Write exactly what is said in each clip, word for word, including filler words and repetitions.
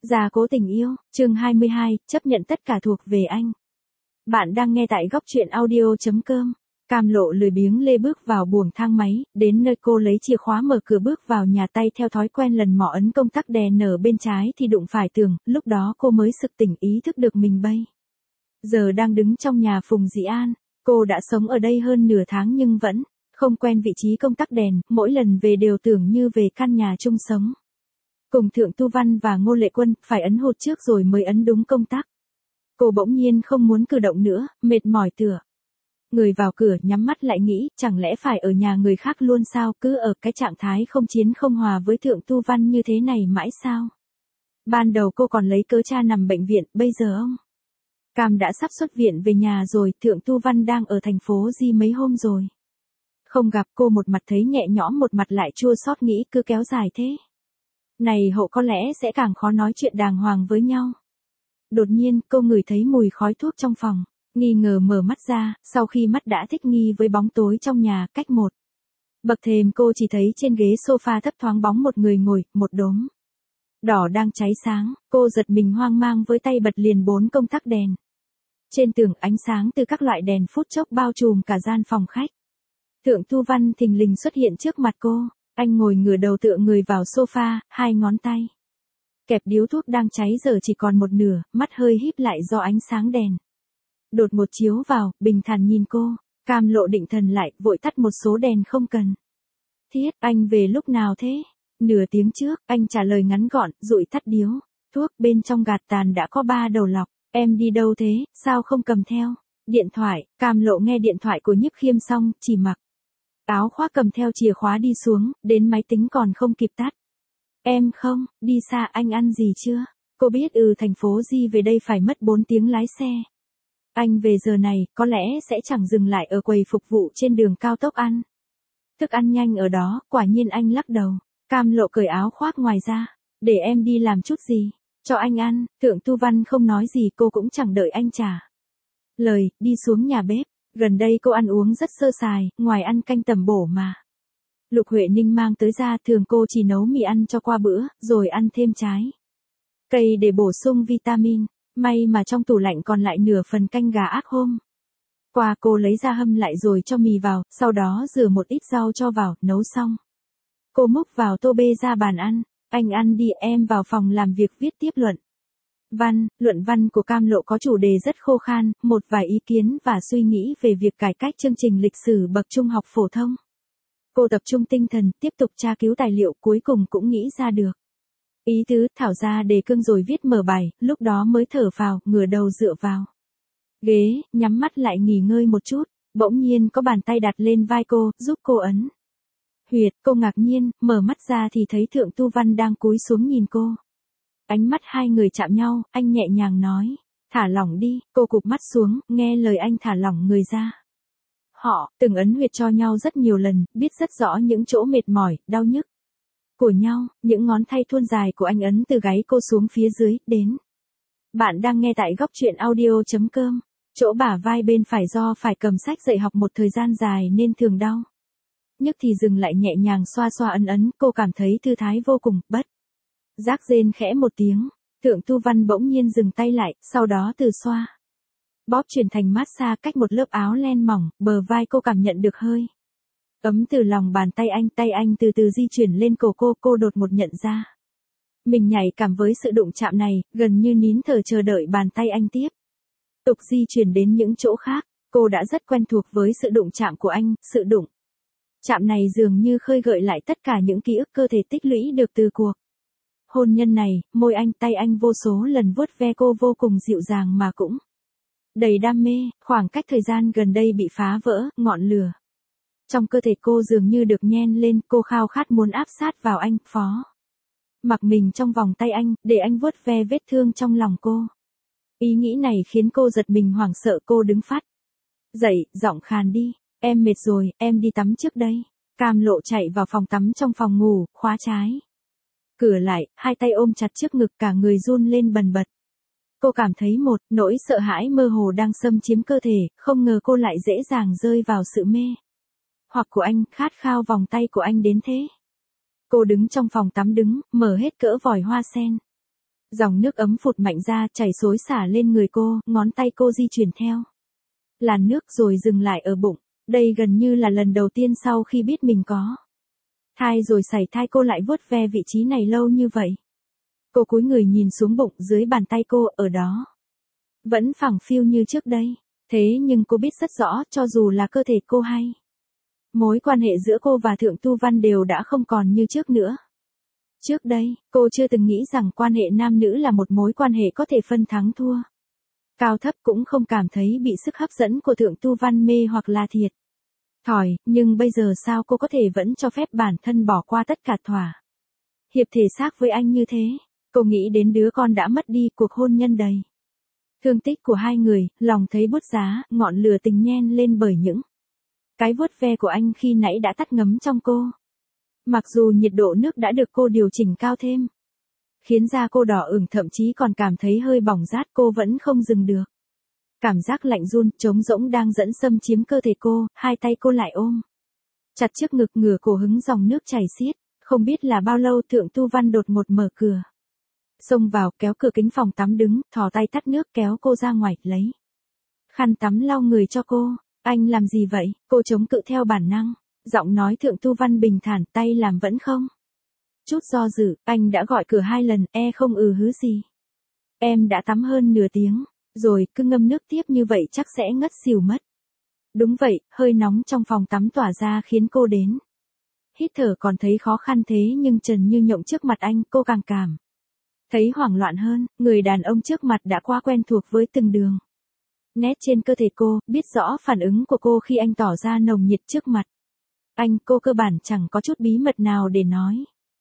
Gia cố tình yêu, chương hai mươi hai, chấp nhận tất cả thuộc về anh. Bạn đang nghe tại góc truyện audio chấm com. Cam Lộ lười biếng lê bước vào buồng thang máy, đến nơi cô lấy chìa khóa mở cửa bước vào nhà, tay theo thói quen lần mò ấn công tắc đèn ở bên trái thì đụng phải tường, lúc đó cô mới sực tỉnh ý thức được mình bây giờ đang đứng trong nhà Phùng Dĩ An. Cô đã sống ở đây hơn nửa tháng nhưng vẫn không quen vị trí công tắc đèn, mỗi lần về đều tưởng như về căn nhà chung sống. Cùng Thượng Tu Văn và Ngô Lệ Quân, phải ấn hụt trước rồi mới ấn đúng công tắc. Cô bỗng nhiên không muốn cử động nữa, mệt mỏi tựa người vào cửa, nhắm mắt lại nghĩ, chẳng lẽ phải ở nhà người khác luôn sao, cứ ở cái trạng thái không chiến không hòa với Thượng Tu Văn như thế này mãi sao? Ban đầu cô còn lấy cớ cha nằm bệnh viện, bây giờ ông Cam đã sắp xuất viện về nhà rồi, Thượng Tu Văn đang ở thành phố Di mấy hôm rồi. Không gặp, cô một mặt thấy nhẹ nhõm một mặt lại chua xót, nghĩ cứ kéo dài thế này hậu có lẽ sẽ càng khó nói chuyện đàng hoàng với nhau. Đột nhiên, cô ngửi thấy mùi khói thuốc trong phòng, nghi ngờ mở mắt ra, sau khi mắt đã thích nghi với bóng tối trong nhà, cách một bậc thềm cô chỉ thấy trên ghế sofa thấp thoáng bóng một người ngồi, một đốm đỏ đang cháy sáng, cô giật mình hoang mang với tay bật liền bốn công tắc đèn. Trên tường, ánh sáng từ các loại đèn phút chốc bao trùm cả gian phòng khách. Thượng Tu Văn thình lình xuất hiện trước mặt cô. Anh ngồi ngửa đầu tựa người vào sofa, hai ngón tay kẹp điếu thuốc đang cháy giờ chỉ còn một nửa, mắt hơi híp lại do ánh sáng đèn đột ngột chiếu vào, bình thản nhìn cô. Cam Lộ định thần lại, vội tắt một số đèn không cần thiết. Anh về lúc nào thế? Nửa tiếng trước, anh trả lời ngắn gọn, dụi tắt điếu thuốc, bên trong gạt tàn đã có ba đầu lọc. Em đi đâu thế, sao không cầm theo điện thoại? Cam Lộ nghe điện thoại của Nhiếp Khiêm xong, chỉ mặc áo khoác cầm theo chìa khóa đi xuống, đến máy tính còn không kịp tắt. Em không, đi xa, anh ăn gì chưa? Cô biết ừ thành phố Di về đây phải mất bốn tiếng lái xe. Anh về giờ này, có lẽ sẽ chẳng dừng lại ở quầy phục vụ trên đường cao tốc ăn thức ăn nhanh ở đó. Quả nhiên anh lắc đầu. Cam Lộ cởi áo khoác ngoài ra. Để em đi làm chút gì cho anh ăn. Thượng Tu Văn không nói gì, cô cũng chẳng đợi anh trả lời, đi xuống nhà bếp. Gần đây cô ăn uống rất sơ sài, ngoài ăn canh tầm bổ mà Lục Huệ Ninh mang tới ra, thường cô chỉ nấu mì ăn cho qua bữa, rồi ăn thêm trái cây để bổ sung vitamin. May mà trong tủ lạnh còn lại nửa phần canh gà ác hôm qua, cô lấy ra hâm lại rồi cho mì vào, sau đó rửa một ít rau cho vào, nấu xong cô múc vào tô bê ra bàn ăn. Anh ăn đi, em vào phòng làm việc viết tiếp luận văn. Luận văn của Cam Lộ có chủ đề rất khô khan, một vài ý kiến và suy nghĩ về việc cải cách chương trình lịch sử bậc trung học phổ thông. Cô tập trung tinh thần, tiếp tục tra cứu tài liệu, cuối cùng cũng nghĩ ra được ý tứ, thảo ra đề cương rồi viết mở bài, lúc đó mới thở phào, ngửa đầu dựa vào ghế, nhắm mắt lại nghỉ ngơi một chút. Bỗng nhiên có bàn tay đặt lên vai cô, giúp cô ấn huyệt. Cô ngạc nhiên, mở mắt ra thì thấy Thượng Tu Văn đang cúi xuống nhìn cô. Ánh mắt hai người chạm nhau, anh nhẹ nhàng nói, thả lỏng đi. Cô cụp mắt xuống, nghe lời anh thả lỏng người ra. Họ từng ấn huyệt cho nhau rất nhiều lần, biết rất rõ những chỗ mệt mỏi, đau nhức của nhau. Những ngón tay thon dài của anh ấn từ gáy cô xuống phía dưới, đến. Bạn đang nghe tại góc truyện audio chấm com. Chỗ bả vai bên phải do phải cầm sách dạy học một thời gian dài nên thường đau nhức thì dừng lại nhẹ nhàng xoa xoa ấn ấn, cô cảm thấy thư thái vô cùng, bất giác rên khẽ một tiếng. Thượng Tu Văn bỗng nhiên dừng tay lại, sau đó từ xoa bóp chuyển thành massage cách một lớp áo len mỏng, bờ vai cô cảm nhận được hơi ấm từ lòng bàn tay anh. Tay anh từ từ di chuyển lên cổ cô, cô đột ngột nhận ra mình nhạy cảm với sự đụng chạm này, gần như nín thở chờ đợi bàn tay anh tiếp tục di chuyển đến những chỗ khác. Cô đã rất quen thuộc với sự đụng chạm của anh, sự đụng chạm này dường như khơi gợi lại tất cả những ký ức cơ thể tích lũy được từ cuộc hôn nhân này. Môi anh, tay anh vô số lần vuốt ve cô vô cùng dịu dàng mà cũng đầy đam mê. Khoảng cách thời gian gần đây bị phá vỡ, ngọn lửa trong cơ thể cô dường như được nhen lên, cô khao khát muốn áp sát vào anh, phó mặc mình trong vòng tay anh, để anh vuốt ve vết thương trong lòng cô. Ý nghĩ này khiến cô giật mình hoảng sợ, cô đứng phát dậy, giọng khàn đi. Em mệt rồi, em đi tắm trước đây. Cam Lộ chạy vào phòng tắm trong phòng ngủ, khóa trái cửa lại, hai tay ôm chặt trước ngực, cả người run lên bần bật. Cô cảm thấy một nỗi sợ hãi mơ hồ đang xâm chiếm cơ thể, không ngờ cô lại dễ dàng rơi vào sự mê hoặc của anh, khát khao vòng tay của anh đến thế. Cô đứng trong phòng tắm đứng, mở hết cỡ vòi hoa sen Dòng nước ấm phụt mạnh ra chảy xối xả lên người cô, ngón tay cô di chuyển theo làn nước rồi dừng lại ở bụng. Đây gần như là lần đầu tiên sau khi biết mình có thai rồi sảy thai cô lại vuốt ve vị trí này lâu như vậy. Cô cúi người nhìn xuống bụng, dưới bàn tay cô, ở đó vẫn phẳng phiu như trước đây. Thế nhưng cô biết rất rõ, cho dù là cơ thể cô hay mối quan hệ giữa cô và Thượng Tu Văn đều đã không còn như trước nữa. Trước đây, cô chưa từng nghĩ rằng quan hệ nam nữ là một mối quan hệ có thể phân thắng thua. Cao thấp cũng không cảm thấy bị sức hấp dẫn của Thượng Tu Văn mê hoặc là thiệt thòi, nhưng bây giờ sao cô có thể vẫn cho phép bản thân bỏ qua tất cả thỏa hiệp thể xác với anh như thế? Cô nghĩ đến đứa con đã mất đi, cuộc hôn nhân đầy thương tích của hai người, lòng thấy bút giá, ngọn lửa tình nhen lên bởi những cái vuốt ve của anh khi nãy đã tắt ngấm trong cô. Mặc dù nhiệt độ nước đã được cô điều chỉnh cao thêm, khiến da cô đỏ ửng, thậm chí còn cảm thấy hơi bỏng rát, cô vẫn không dừng được. Cảm giác lạnh run, trống rỗng đang dẫn xâm chiếm cơ thể cô, hai tay cô lại ôm chặt trước ngực, ngửa cổ hứng dòng nước chảy xiết. Không biết là bao lâu Thượng Tu Văn đột ngột mở cửa, xông vào, kéo cửa kính phòng tắm đứng, thò tay tắt nước kéo cô ra ngoài, lấy khăn tắm lau người cho cô. Anh làm gì vậy? Cô chống cự theo bản năng. Giọng nói Thượng Tu Văn bình thản, tay làm vẫn không chút do dự. Anh đã gọi cửa hai lần, e không ừ hứ gì. Em đã tắm hơn nửa tiếng rồi, cứ ngâm nước tiếp như vậy chắc sẽ ngất xỉu mất. Đúng vậy, hơi nóng trong phòng tắm tỏa ra khiến cô đến hít thở còn thấy khó khăn, thế nhưng trần như nhộng trước mặt anh, cô càng cảm thấy hoảng loạn hơn. Người đàn ông trước mặt đã quá quen thuộc với từng đường nét trên cơ thể cô, biết rõ phản ứng của cô khi anh tỏ ra nồng nhiệt trước mặt anh. Cô cơ bản chẳng có chút bí mật nào để nói.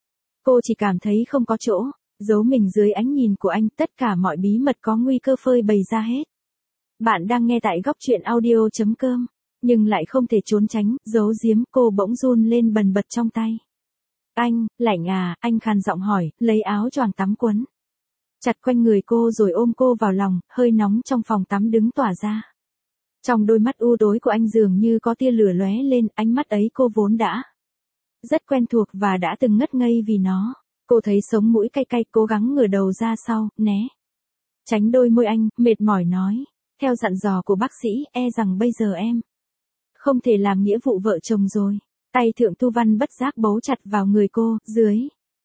Cô chỉ cảm thấy không có chỗ giấu mình dưới ánh nhìn của anh, tất cả mọi bí mật có nguy cơ phơi bày ra hết. Bạn đang nghe tại góc truyện audio.com, nhưng lại không thể trốn tránh, giấu giếm. Cô bỗng run lên bần bật trong tay anh. Lạnh à? Anh khàn giọng hỏi, lấy áo choàng tắm quấn chặt quanh người cô rồi ôm cô vào lòng. Hơi nóng trong phòng tắm đứng tỏa ra. Trong đôi mắt u tối của anh dường như có tia lửa lóe lên, ánh mắt ấy cô vốn đã rất quen thuộc và đã từng ngất ngây vì nó. Cô thấy sống mũi cay cay, cố gắng ngửa đầu ra sau, né tránh đôi môi anh, mệt mỏi nói, theo dặn dò của bác sĩ, e rằng bây giờ em không thể làm nghĩa vụ vợ chồng rồi. Tay Thượng Tu Văn bất giác bấu chặt vào người cô, dưới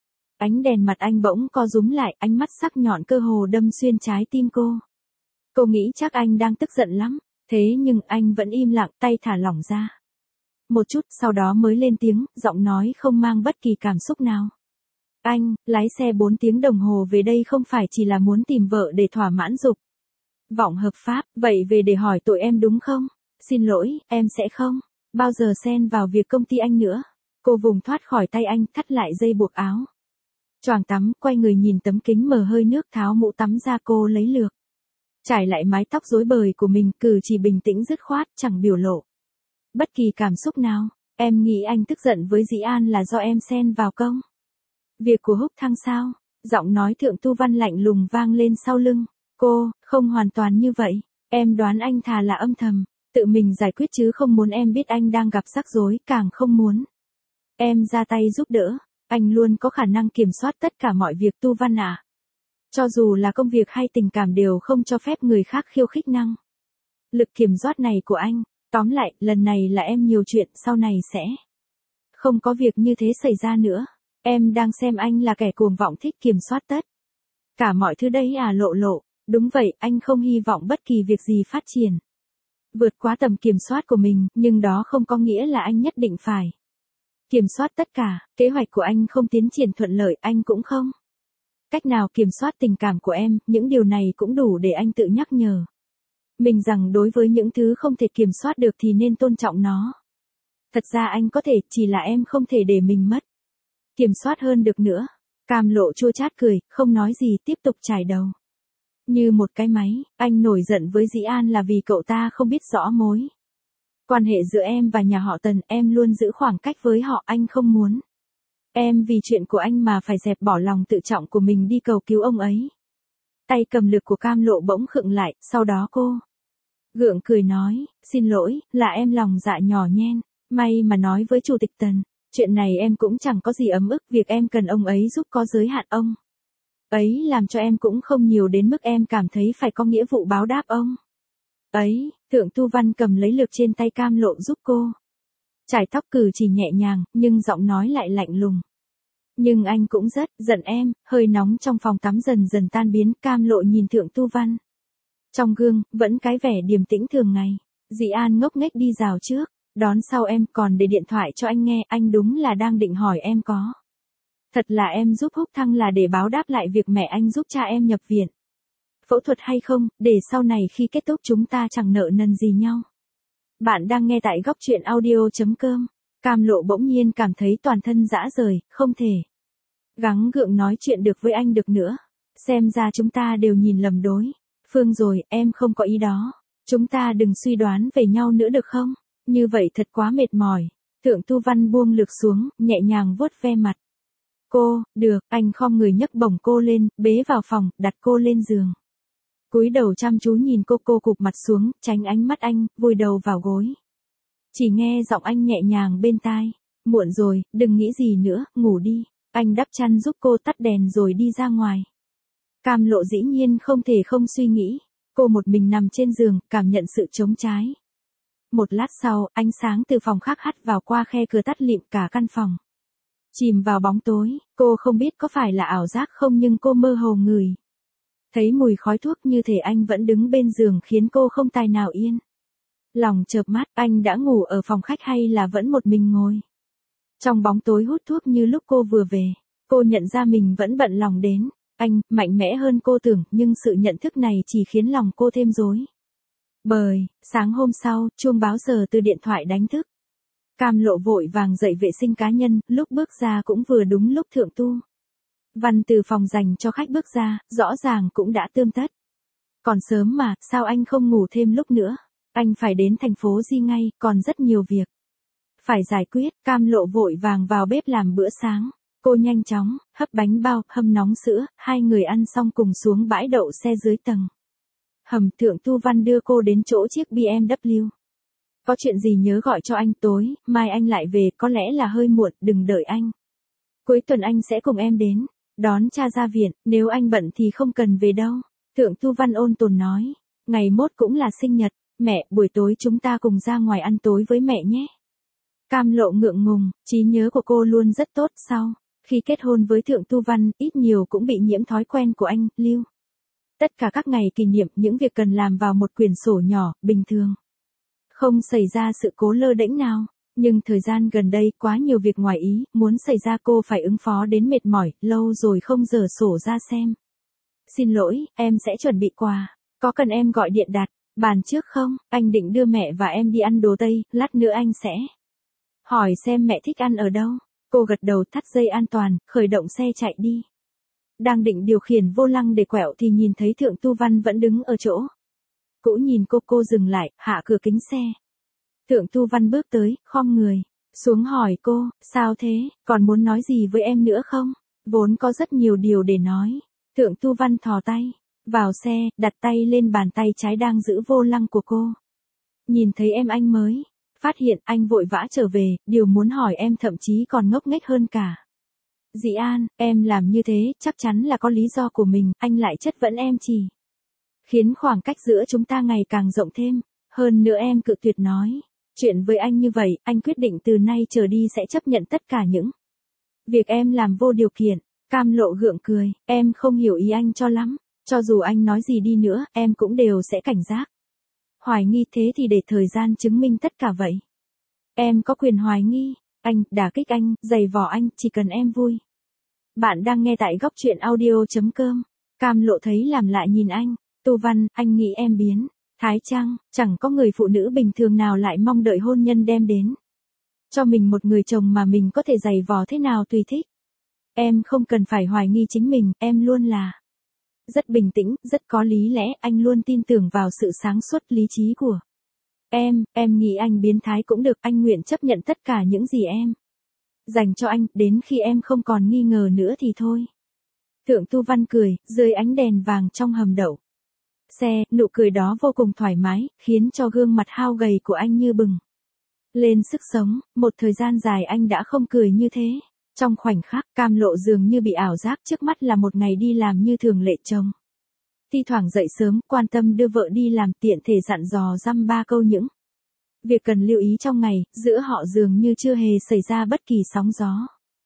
ánh đèn mặt anh bỗng co rúm lại, ánh mắt sắc nhọn cơ hồ đâm xuyên trái tim cô. Cô nghĩ chắc anh đang tức giận lắm, thế nhưng anh vẫn im lặng, tay thả lỏng ra một chút, sau đó mới lên tiếng, giọng nói không mang bất kỳ cảm xúc nào. Anh, lái xe bốn tiếng đồng hồ về đây không phải chỉ là muốn tìm vợ để thỏa mãn dục vọng hợp pháp, vậy về để hỏi tội em đúng không? Xin lỗi, em sẽ không bao giờ xen vào việc công ty anh nữa. Cô vùng thoát khỏi tay anh, thắt lại dây buộc áo choàng tắm, quay người nhìn tấm kính mờ hơi nước, tháo mũ tắm ra. Cô lấy lược trải lại mái tóc rối bời của mình, cử chỉ bình tĩnh dứt khoát, chẳng biểu lộ bất kỳ cảm xúc nào. Em nghĩ anh tức giận với Dĩ An là do em xen vào công việc của Húc Thăng sao? Giọng nói Thượng Tu Văn lạnh lùng vang lên sau lưng cô. Không hoàn toàn như vậy. Em đoán anh thà là âm thầm tự mình giải quyết chứ không muốn em biết anh đang gặp rắc rối, càng không muốn em ra tay giúp đỡ. Anh luôn có khả năng kiểm soát tất cả mọi việc Tu Văn ạ. Cho dù là công việc hay tình cảm đều không cho phép người khác khiêu khích năng lực kiểm soát này của anh. Tóm lại, lần này là em nhiều chuyện, sau này sẽ không có việc như thế xảy ra nữa. Em đang xem anh là kẻ cuồng vọng thích kiểm soát tất cả mọi thứ đấy à? Lộ lộ. Đúng vậy, anh không hy vọng bất kỳ việc gì phát triển vượt quá tầm kiểm soát của mình, nhưng đó không có nghĩa là anh nhất định phải kiểm soát tất cả. Kế hoạch của anh không tiến triển thuận lợi, anh cũng không cách nào kiểm soát tình cảm của em. Những điều này cũng đủ để anh tự nhắc nhở mình rằng đối với những thứ không thể kiểm soát được thì nên tôn trọng nó. Thật ra anh có thể, chỉ là em không thể để mình mất kiểm soát hơn được nữa. Cam Lộ chua chát cười, không nói gì, tiếp tục chải đầu như một cái máy. Anh nổi giận với Dĩ An là vì cậu ta không biết rõ mối quan hệ giữa em và nhà họ Tần. Em luôn giữ khoảng cách với họ, anh không muốn em vì chuyện của anh mà phải dẹp bỏ lòng tự trọng của mình đi cầu cứu ông ấy. Tay cầm lược của Cam Lộ bỗng khựng lại, sau đó cô gượng cười nói, xin lỗi, là em lòng dạ nhỏ nhen. May mà nói với Chủ tịch Tần, chuyện này em cũng chẳng có gì ấm ức, việc em cần ông ấy giúp có giới hạn. Ông Ấy làm cho em cũng không nhiều đến mức em cảm thấy phải có nghĩa vụ báo đáp ông. Ấy, Thượng Tu Văn cầm lấy lược trên tay Cam Lộ giúp cô. Chải tóc cử chỉ nhẹ nhàng, nhưng giọng nói lại lạnh lùng. Nhưng anh cũng rất giận em, hơi nóng trong phòng tắm dần dần tan biến, Cam Lộ nhìn Thượng Tu Văn. Trong gương, vẫn cái vẻ điềm tĩnh thường ngày. Dĩ An ngốc nghếch đi rào trước, đón sau em còn để điện thoại cho anh nghe, anh đúng là đang định hỏi em có. Thật là em giúp Húc Thăng là để báo đáp lại việc mẹ anh giúp cha em nhập viện. Phẫu thuật hay không, để sau này khi kết thúc chúng ta chẳng nợ nần gì nhau. Bạn đang nghe tại góc truyện audio chấm com. Cam Lộ bỗng nhiên cảm thấy toàn thân rã rời, không thể gắng gượng nói chuyện được với anh được nữa. Xem ra chúng ta đều nhìn lầm đối phương rồi, em không có ý đó. Chúng ta đừng suy đoán về nhau nữa được không? Như vậy thật quá mệt mỏi. Thượng Tu Văn buông lược xuống, nhẹ nhàng vuốt ve mặt. Cô, được, anh khom người nhấc bổng cô lên, bế vào phòng, đặt cô lên giường. Cúi đầu chăm chú nhìn cô, cô cụp mặt xuống, tránh ánh mắt anh, vùi đầu vào gối. Chỉ nghe giọng anh nhẹ nhàng bên tai. Muộn rồi, đừng nghĩ gì nữa, ngủ đi. Anh đắp chăn giúp cô tắt đèn rồi đi ra ngoài. Cam Lộ dĩ nhiên không thể không suy nghĩ. Cô một mình nằm trên giường, cảm nhận sự trống trái. Một lát sau, ánh sáng từ phòng khác hắt vào qua khe cửa tắt lịm cả căn phòng. Chìm vào bóng tối, cô không biết có phải là ảo giác không nhưng cô mơ hồ ngửi. Thấy mùi khói thuốc như thể anh vẫn đứng bên giường khiến cô không tài nào yên. Lòng chợp mắt, anh đã ngủ ở phòng khách hay là vẫn một mình ngồi. Trong bóng tối hút thuốc như lúc cô vừa về, cô nhận ra mình vẫn bận lòng đến. Anh, mạnh mẽ hơn cô tưởng, nhưng sự nhận thức này chỉ khiến lòng cô thêm rối bời. Sáng hôm sau, chuông báo giờ từ điện thoại đánh thức. Cam Lộ vội vàng dậy vệ sinh cá nhân, lúc bước ra cũng vừa đúng lúc Thượng Tu Văn từ phòng dành cho khách bước ra, rõ ràng cũng đã tươm tất. Còn sớm mà, sao anh không ngủ thêm lúc nữa? Anh phải đến thành phố Di ngay, còn rất nhiều việc phải giải quyết. Cam Lộ vội vàng vào bếp làm bữa sáng. Cô nhanh chóng hấp bánh bao, hâm nóng sữa, hai người ăn xong cùng xuống bãi đậu xe dưới tầng hầm. Thượng Tu Văn đưa cô đến chỗ chiếc bê em vê. Có chuyện gì nhớ gọi cho anh, tối mai anh lại về, có lẽ là hơi muộn, đừng đợi anh. Cuối tuần anh sẽ cùng em đến đón cha ra viện, nếu anh bận thì không cần về đâu. Thượng Tu Văn ôn tồn nói, ngày mốt cũng là sinh nhật, mẹ, buổi tối chúng ta cùng ra ngoài ăn tối với mẹ nhé. Cam Lộ ngượng ngùng, trí nhớ của cô luôn rất tốt, sau khi kết hôn với Thượng Tu Văn, ít nhiều cũng bị nhiễm thói quen của anh, lưu tất cả các ngày kỷ niệm, những việc cần làm vào một quyển sổ nhỏ, bình thường không xảy ra sự cố lơ đễnh nào. Nhưng thời gian gần đây quá nhiều việc ngoài ý, muốn xảy ra cô phải ứng phó đến mệt mỏi, lâu rồi không dở sổ ra xem. Xin lỗi, em sẽ chuẩn bị quà. Có cần em gọi điện đặt bàn trước không? Anh định đưa mẹ và em đi ăn đồ Tây, lát nữa anh sẽ hỏi xem mẹ thích ăn ở đâu. Cô gật đầu, thắt dây an toàn, khởi động xe chạy đi. Đang định điều khiển vô lăng để quẹo thì nhìn thấy Thượng Tu Văn vẫn đứng ở chỗ cũ nhìn cô, cô dừng lại, hạ cửa kính xe. Thượng Tu Văn bước tới, khom người xuống hỏi cô, sao thế, còn muốn nói gì với em nữa không? Vốn có rất nhiều điều để nói. Thượng Tu Văn thò tay vào xe, đặt tay lên bàn tay trái đang giữ vô lăng của cô. Nhìn thấy em anh mới phát hiện, anh vội vã trở về, điều muốn hỏi em thậm chí còn ngốc nghếch hơn cả. Dĩ An, em làm như thế, chắc chắn là có lý do của mình, anh lại chất vấn em chỉ khiến khoảng cách giữa chúng ta ngày càng rộng thêm. Hơn nữa em cự tuyệt nói chuyện với anh như vậy, anh quyết định từ nay trở đi sẽ chấp nhận tất cả những việc em làm vô điều kiện. Cam Lộ gượng cười, em không hiểu ý anh cho lắm, cho dù anh nói gì đi nữa, em cũng đều sẽ cảnh giác. Hoài nghi, thế thì để thời gian chứng minh tất cả vậy. Em có quyền hoài nghi, anh, đả kích anh, giày vò anh, chỉ cần em vui. Bạn đang nghe tại góc truyện audio chấm com. Cam Lộ thấy làm lạ nhìn anh. Tu Văn, anh nghĩ em biến thái chăng? Chẳng có người phụ nữ bình thường nào lại mong đợi hôn nhân đem đến cho mình một người chồng mà mình có thể giày vò thế nào tùy thích. Em không cần phải hoài nghi chính mình, em luôn là rất bình tĩnh, rất có lý lẽ, anh luôn tin tưởng vào sự sáng suốt lý trí của em. Em nghĩ anh biến thái cũng được, anh nguyện chấp nhận tất cả những gì em dành cho anh, đến khi em không còn nghi ngờ nữa thì thôi. Thượng Tu Văn cười, dưới ánh đèn vàng trong hầm đậu xe, nụ cười đó vô cùng thoải mái, khiến cho gương mặt hao gầy của anh như bừng lên sức sống. Một thời gian dài anh đã không cười như thế. Trong khoảnh khắc, Cam Lộ dường như bị ảo giác, trước mắt là một ngày đi làm như thường lệ chồng. Thi thoảng dậy sớm, quan tâm đưa vợ đi làm, tiện thể dặn dò dăm ba câu những việc cần lưu ý trong ngày, giữa họ dường như chưa hề xảy ra bất kỳ sóng gió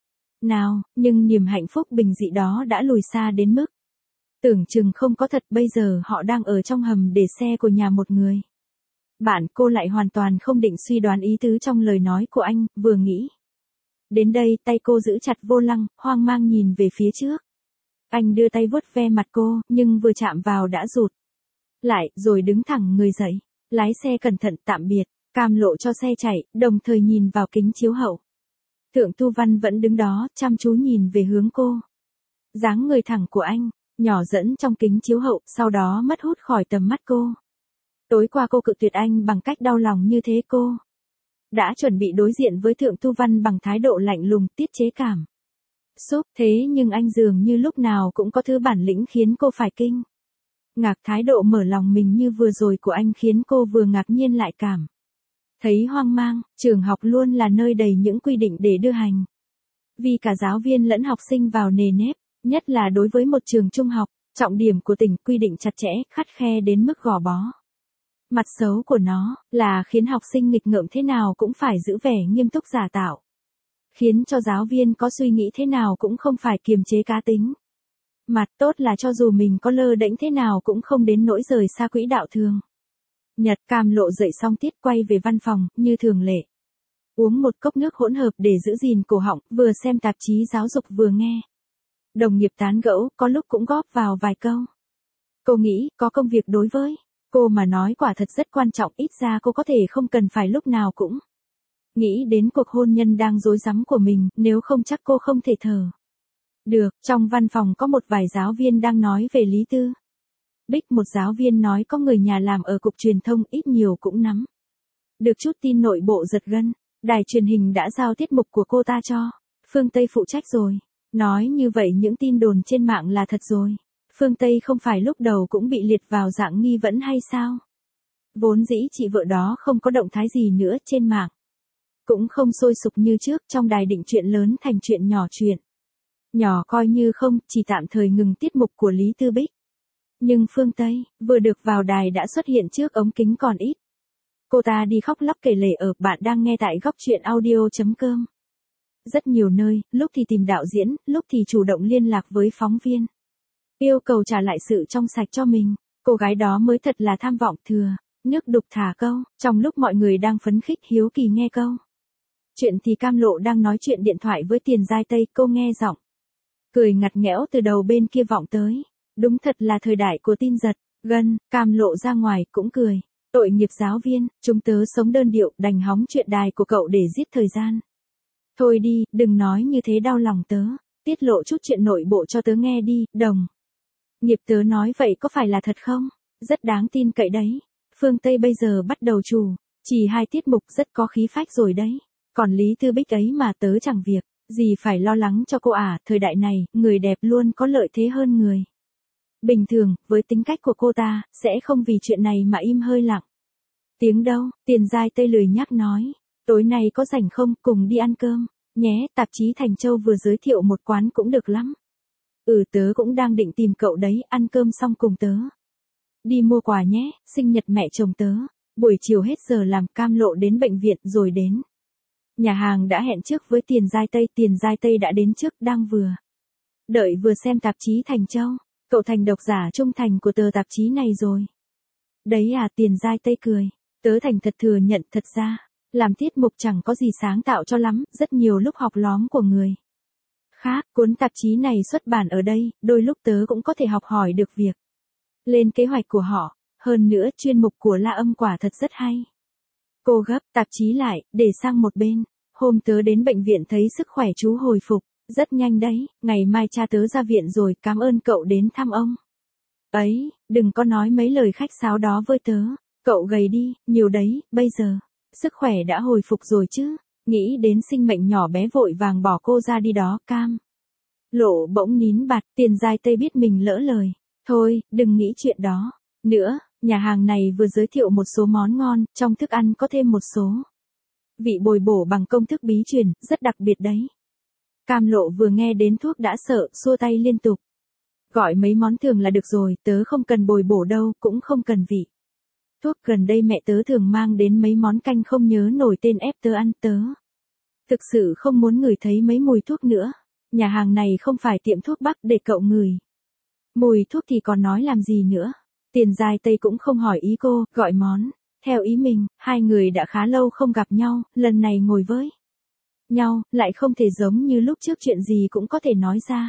nào, nhưng niềm hạnh phúc bình dị đó đã lùi xa đến mức tưởng chừng không có thật. Bây giờ họ đang ở trong hầm để xe của nhà một người bạn, cô lại hoàn toàn không định suy đoán ý tứ trong lời nói của anh, vừa nghĩ đến đây, tay cô giữ chặt vô lăng, hoang mang nhìn về phía trước. Anh đưa tay vuốt ve mặt cô, nhưng vừa chạm vào đã rụt lại, rồi đứng thẳng người dậy. Lái xe cẩn thận, tạm biệt. Cam Lộ cho xe chạy, đồng thời nhìn vào kính chiếu hậu. Thượng Tu Văn vẫn đứng đó, chăm chú nhìn về hướng cô. Dáng người thẳng của anh, nhỏ dẫn trong kính chiếu hậu, sau đó mất hút khỏi tầm mắt cô. Tối qua cô cự tuyệt anh bằng cách đau lòng như thế, cô đã chuẩn bị đối diện với Thượng Tu Văn bằng thái độ lạnh lùng, tiết chế cảm xúc, thế nhưng anh dường như lúc nào cũng có thứ bản lĩnh khiến cô phải kinh ngạc. Thái độ mở lòng mình như vừa rồi của anh khiến cô vừa ngạc nhiên lại cảm thấy hoang mang. Trường học luôn là nơi đầy những quy định để đưa hành vì cả giáo viên lẫn học sinh vào nề nếp, nhất là đối với một trường trung học trọng điểm của tỉnh, quy định chặt chẽ, khắt khe đến mức gò bó. Mặt xấu của nó là khiến học sinh nghịch ngợm thế nào cũng phải giữ vẻ nghiêm túc giả tạo, khiến cho giáo viên có suy nghĩ thế nào cũng không phải kiềm chế cá tính. Mặt tốt là cho dù mình có lơ đễnh thế nào cũng không đến nỗi rời xa quỹ đạo thường nhật. Cam Lộ dậy xong tiết quay về văn phòng, như thường lệ. Uống một cốc nước hỗn hợp để giữ gìn cổ họng, vừa xem tạp chí giáo dục vừa nghe đồng nghiệp tán gẫu, có lúc cũng góp vào vài câu. Cô nghĩ, có công việc đối với cô mà nói quả thật rất quan trọng, ít ra cô có thể không cần phải lúc nào cũng nghĩ đến cuộc hôn nhân đang rối rắm của mình, nếu không chắc cô không thể thở được. Trong văn phòng có một vài giáo viên đang nói về Lý Tư Bích. Một giáo viên nói có người nhà làm ở cục truyền thông, ít nhiều cũng nắm được chút tin nội bộ giật gân. Đài truyền hình đã giao tiết mục của cô ta cho Phương Tây phụ trách rồi. Nói như vậy những tin đồn trên mạng là thật rồi. Phương Tây không phải lúc đầu cũng bị liệt vào dạng nghi vấn hay sao? Vốn dĩ chị vợ đó không có động thái gì nữa trên mạng, cũng không sôi sục như trước. Trong đài định chuyện lớn thành chuyện nhỏ, chuyện nhỏ coi như không, chỉ tạm thời ngừng tiết mục của Lý Tư Bích. Nhưng Phương Tây vừa được vào đài đã xuất hiện trước ống kính còn ít. Cô ta đi khóc lóc kể lể ở bạn đang nghe tại góc truyện audio.com. Rất nhiều nơi, lúc thì tìm đạo diễn, lúc thì chủ động liên lạc với phóng viên, yêu cầu trả lại sự trong sạch cho mình. Cô gái đó mới thật là tham vọng thừa nước đục thả câu. Trong lúc mọi người đang phấn khích hiếu kỳ nghe câu chuyện thì Cam Lộ đang nói chuyện điện thoại với Tiền Giai Tây. Cô nghe giọng cười ngặt nghẽo từ đầu bên kia vọng tới. Đúng thật là thời đại của tin giật gân. Cam Lộ ra ngoài cũng cười. Tội nghiệp giáo viên, chúng tớ sống đơn điệu, đành hóng chuyện đài của cậu để giết thời gian. Thôi đi, đừng nói như thế đau lòng tớ. Tiết lộ chút chuyện nội bộ cho tớ nghe đi, đồng nghiệp tớ nói vậy có phải là thật không? Rất đáng tin cậy đấy. Phương Tây bây giờ bắt đầu chủ chỉ hai tiết mục, rất có khí phách rồi đấy. Còn Lý Tư Bích ấy mà tớ chẳng việc gì phải lo lắng cho cô à. Thời đại này, người đẹp luôn có lợi thế hơn người bình thường. Với tính cách của cô ta, sẽ không vì chuyện này mà im hơi lặng tiếng đâu. Tiền Giai Tây lười nhắc nói. Tối nay có rảnh không, cùng đi ăn cơm nhé. Tạp chí Thành Châu vừa giới thiệu một quán cũng được lắm. Ừ, tớ cũng đang định tìm cậu đấy. Ăn cơm xong cùng tớ đi mua quà nhé, sinh nhật mẹ chồng tớ. Buổi chiều hết giờ làm, Cam Lộ đến bệnh viện rồi đến nhà hàng đã hẹn trước với Tiền Giai Tây. Tiền Giai Tây đã đến trước, đang vừa đợi vừa xem tạp chí Thành Châu. Cậu thành độc giả trung thành của tờ tạp chí này rồi đấy à. Tiền Giai Tây cười. Tớ thành thật thừa nhận, thật ra làm tiết mục chẳng có gì sáng tạo cho lắm, rất nhiều lúc học lóm của người khác. Cuốn tạp chí này xuất bản ở đây, đôi lúc tớ cũng có thể học hỏi được việc lên kế hoạch của họ. Hơn nữa, chuyên mục của La Âm quả thật rất hay. Cô gấp tạp chí lại, để sang một bên. Hôm tớ đến bệnh viện thấy sức khỏe chú hồi phục rất nhanh đấy. Ngày mai cha tớ ra viện rồi, cảm ơn cậu đến thăm ông ấy. Đừng có nói mấy lời khách sáo đó với tớ. Cậu gầy đi nhiều đấy. Bây giờ sức khỏe đã hồi phục rồi chứ? Nghĩ đến sinh mệnh nhỏ bé vội vàng bỏ cô ra đi đó. Cam Lộ bỗng nín bặt. Tiền Giai Tây biết mình lỡ lời. Thôi, đừng nghĩ chuyện đó nữa. Nhà hàng này vừa giới thiệu một số món ngon, trong thức ăn có thêm một số vị bồi bổ bằng công thức bí truyền, rất đặc biệt đấy. Cam Lộ vừa nghe đến thuốc đã sợ, xua tay liên tục. Gọi mấy món thường là được rồi, tớ không cần bồi bổ đâu, cũng không cần vị. Thuốc gần đây mẹ tớ thường mang đến mấy món canh không nhớ nổi tên ép tớ ăn tớ. Thực sự không muốn ngửi thấy mấy mùi thuốc nữa. Nhà hàng này không phải tiệm thuốc bắc để cậu ngửi. Mùi thuốc thì còn nói làm gì nữa. Tiền Giai Tây cũng không hỏi ý cô, gọi món. Theo ý mình, hai người đã khá lâu không gặp nhau, lần này ngồi với nhau, lại không thể giống như lúc trước chuyện gì cũng có thể nói ra.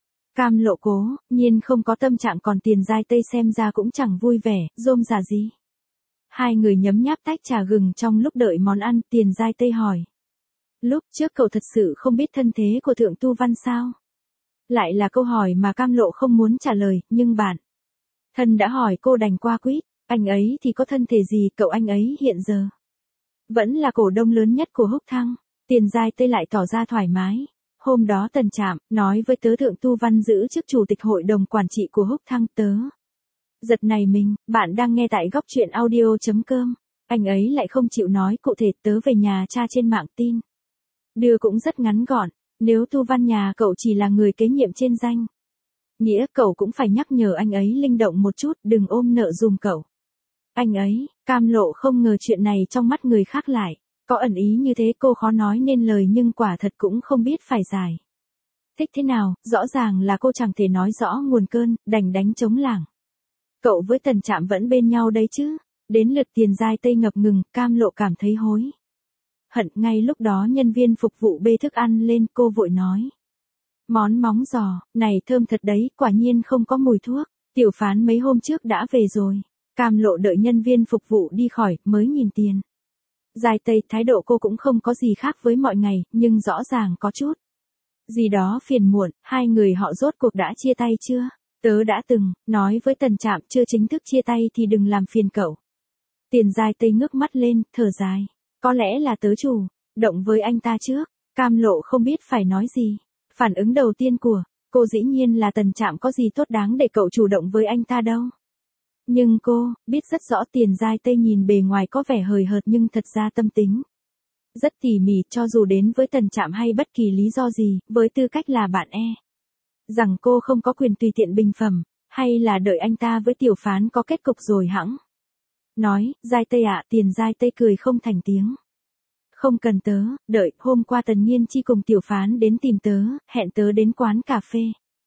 Cam Lộ cố, nhiên không có tâm trạng, còn Tiền Giai Tây xem ra cũng chẳng vui vẻ, rôm rả gì. Hai người nhấm nháp tách trà gừng trong lúc đợi món ăn, Tiền Giai Tây hỏi. Lúc trước cậu thật sự không biết thân thế của Thượng Tu Văn sao? Lại là câu hỏi mà Cam Lộ không muốn trả lời, nhưng bạn thân đã hỏi cô đành qua quýt. Anh ấy thì có thân thể gì, cậu anh ấy hiện giờ vẫn là cổ đông lớn nhất của Húc Thăng. Tiền Giai Tây lại tỏ ra thoải mái. Hôm đó Tần Trạm nói với tớ Thượng Tu Văn giữ chức chủ tịch hội đồng quản trị của Húc Thăng, tớ giật này mình. Bạn đang nghe tại góc truyện audio.com. Anh ấy lại không chịu nói cụ thể, tớ về nhà tra trên mạng tin. Đưa cũng rất ngắn gọn. Nếu Tu Văn nhà cậu chỉ là người kế nhiệm trên danh nghĩa, cậu cũng phải nhắc nhở anh ấy linh động một chút, đừng ôm nợ dùm cậu. Anh ấy, Cam Lộ không ngờ chuyện này trong mắt người khác lại có ẩn ý như thế, cô khó nói nên lời nhưng quả thật cũng không biết phải giải thích thế nào, rõ ràng là cô chẳng thể nói rõ nguồn cơn, đành đánh trống lảng. Cậu với Tần Trạm vẫn bên nhau đấy chứ? Đến lượt Tiền Giai Tây ngập ngừng, Cam Lộ cảm thấy hối hận. Ngay lúc đó nhân viên phục vụ bê thức ăn lên, cô vội nói. Món móng giò, này thơm thật đấy, quả nhiên không có mùi thuốc. Tiểu Phán mấy hôm trước đã về rồi. Cam Lộ đợi nhân viên phục vụ đi khỏi, mới nhìn Tiền Giai Tây, thái độ cô cũng không có gì khác với mọi ngày, nhưng rõ ràng có chút gì đó phiền muộn. Hai người họ rốt cuộc đã chia tay chưa? Tớ đã từng nói với Tần Trạm chưa chính thức chia tay thì đừng làm phiền cậu. Tiền Giai Tây ngước mắt lên, thở dài. Có lẽ là tớ chủ động với anh ta trước. Cam Lộ không biết phải nói gì. Phản ứng đầu tiên của cô dĩ nhiên là Tần Trạm có gì tốt đáng để cậu chủ động với anh ta đâu. Nhưng cô biết rất rõ Tiền Giai Tây nhìn bề ngoài có vẻ hời hợt nhưng thật ra tâm tính rất tỉ mỉ, cho dù đến với Tần Trạm hay bất kỳ lý do gì, với tư cách là bạn e rằng cô không có quyền tùy tiện bình phẩm, hay là đợi anh ta với Tiểu Phán có kết cục rồi hẵng nói. Giai Tây ạ. Tiền Giai Tây cười không thành tiếng. Không cần tớ, đợi, hôm qua Tần Nghiên Chi cùng Tiểu Phán đến tìm tớ, hẹn tớ đến quán cà phê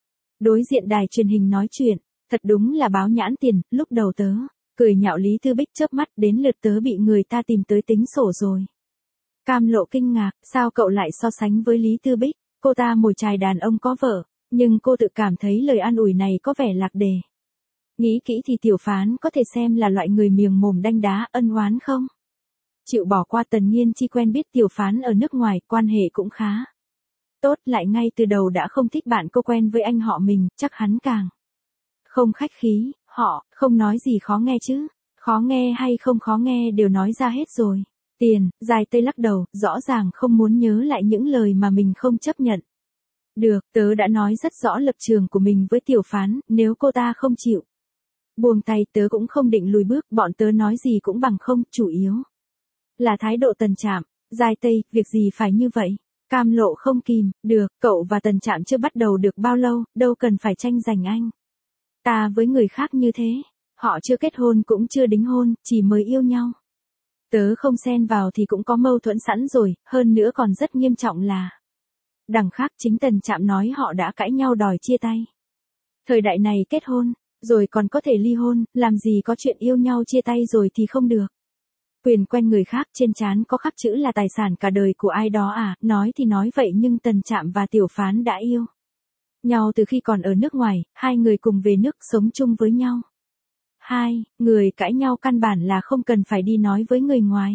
đối diện đài truyền hình nói chuyện. Thật đúng là báo nhãn tiền, lúc đầu tớ cười nhạo Lý Thư Bích chớp mắt, đến lượt tớ bị người ta tìm tới tính sổ rồi. Cam Lộ kinh ngạc, sao cậu lại so sánh với Lý Thư Bích? Cô ta mồi chài đàn ông có vợ, nhưng cô tự cảm thấy lời an ủi này có vẻ lạc đề. Nghĩ kỹ thì Tiểu Phán có thể xem là loại người miệng mồm đanh đá, ân oán không chịu bỏ qua. Tần Nghiên Chi quen biết Tiểu Phán ở nước ngoài, quan hệ cũng khá tốt, lại ngay từ đầu đã không thích bạn cô quen với anh họ mình, chắc hắn càng không khách khí. Họ không nói gì khó nghe chứ? Khó nghe hay không khó nghe đều nói ra hết rồi. Tiền Giai Tây lắc đầu, rõ ràng không muốn nhớ lại những lời mà mình không chấp nhận được. Tớ đã nói rất rõ lập trường của mình với Tiểu Phán, nếu cô ta không chịu buông tay, tớ cũng không định lùi bước, bọn tớ nói gì cũng bằng không, chủ yếu là thái độ Tần Trạm. Giai Tây, việc gì phải như vậy? Cam Lộ không kìm được, cậu và Tần Trạm chưa bắt đầu được bao lâu, đâu cần phải tranh giành anh ta với người khác như thế. Họ chưa kết hôn cũng chưa đính hôn, chỉ mới yêu nhau. Tớ không xen vào thì cũng có mâu thuẫn sẵn rồi, hơn nữa còn rất nghiêm trọng là đằng khác chính Tần Trạm nói họ đã cãi nhau đòi chia tay. Thời đại này kết hôn rồi còn có thể ly hôn, làm gì có chuyện yêu nhau chia tay rồi thì không được. Quyền quen người khác, trên trán có khắc chữ là tài sản cả đời của ai đó à? Nói thì nói vậy nhưng Tần Trạm và Tiểu Phán đã yêu nhau từ khi còn ở nước ngoài, hai người cùng về nước sống chung với nhau. Hai người cãi nhau căn bản là không cần phải đi nói với người ngoài.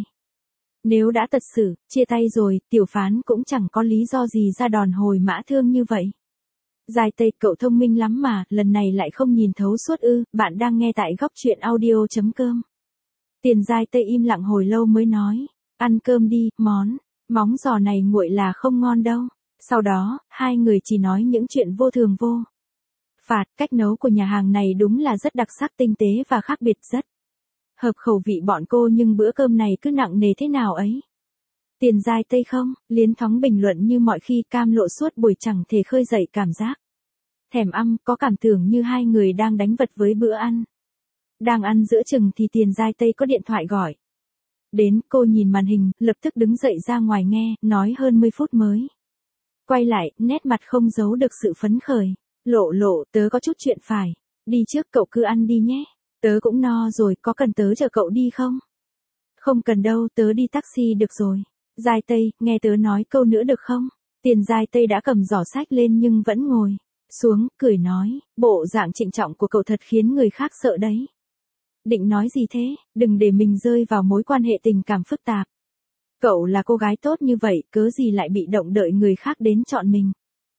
Nếu đã thật sự chia tay rồi, Tiểu Phán cũng chẳng có lý do gì ra đòn hồi mã thương như vậy. Giai Tây, cậu thông minh lắm mà, lần này lại không nhìn thấu suốt ư? Bạn đang nghe tại góc truyện audio.com. Tiền Giai Tây im lặng hồi lâu mới nói, ăn cơm đi, món móng giò này nguội là không ngon đâu. Sau đó, hai người chỉ nói những chuyện vô thường vô phạt. Cách nấu của nhà hàng này đúng là rất đặc sắc, tinh tế và khác biệt, rất hợp khẩu vị bọn cô, nhưng bữa cơm này cứ nặng nề thế nào ấy. Tiền giai tây không, liến thóng bình luận như mọi khi, cam lộ suốt buổi chẳng thể khơi dậy cảm giác thèm ăn, có cảm tưởng như hai người đang đánh vật với bữa ăn. Đang ăn giữa chừng thì tiền giai tây có điện thoại gọi. Đến, cô nhìn màn hình, lập tức đứng dậy ra ngoài nghe, nói hơn mười phút mới quay lại, nét mặt không giấu được sự phấn khởi. Lộ lộ, tớ có chút chuyện phải đi trước, cậu cứ ăn đi nhé. Tớ cũng no rồi, có cần tớ chở cậu đi không? Không cần đâu, tớ đi taxi được rồi. Giai Tây, nghe tớ nói câu nữa được không? Tiền Giai Tây đã cầm giỏ sách lên nhưng vẫn ngồi xuống, cười nói, bộ dạng trịnh trọng của cậu thật khiến người khác sợ đấy. Định nói gì thế, đừng để mình rơi vào mối quan hệ tình cảm phức tạp. Cậu là cô gái tốt như vậy, cớ gì lại bị động đợi người khác đến chọn mình.